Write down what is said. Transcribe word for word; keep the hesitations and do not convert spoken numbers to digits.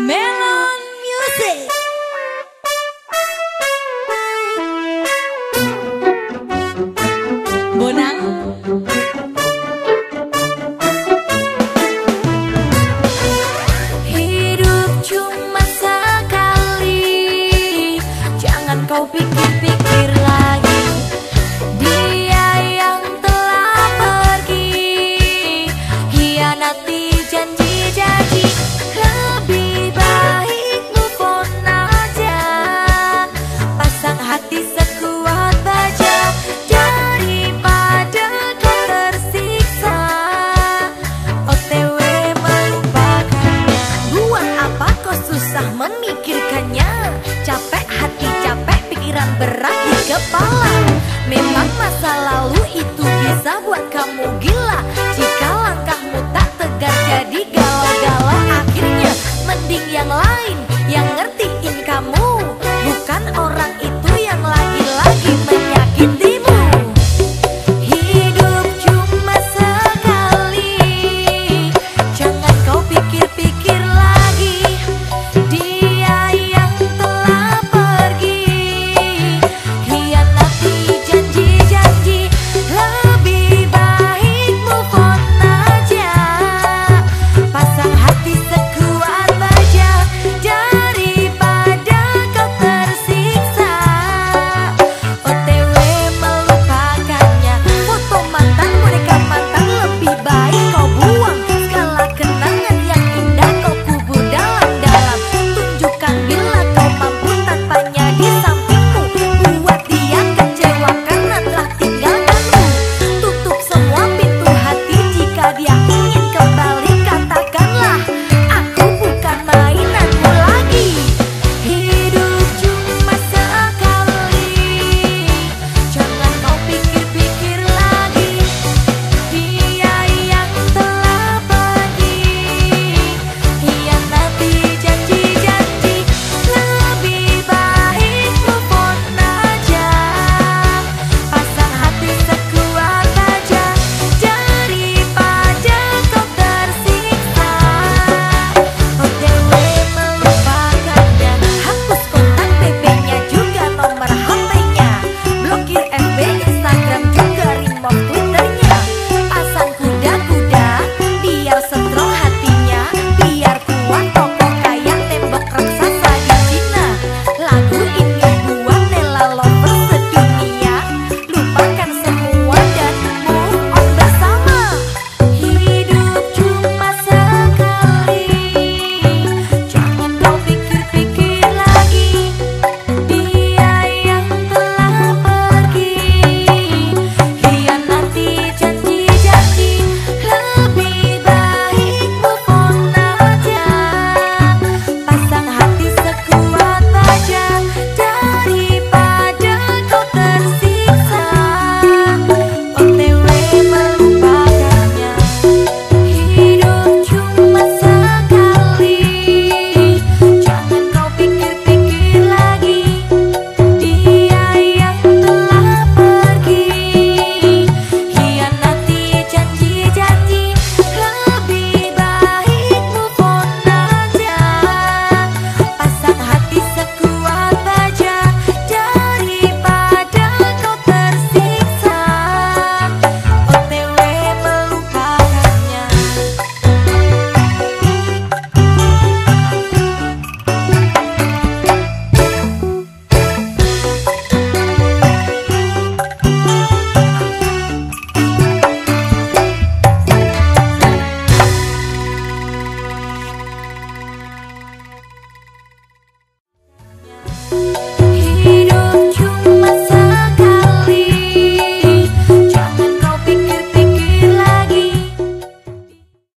Melon Music. Bonang. Hidup cuma sekali, jangan kau pikir-pikir lagi. Dia yang telah pergi, hianati janji-janji. Lebih baik move on aja, pasang hati sekuat baja, daripada kau tersiksa O T W melupakannya. Buat apa kau susah memikirkannya? Capek hati, capek pikiran berat di kepala. Memang masa lalu itu bisa buat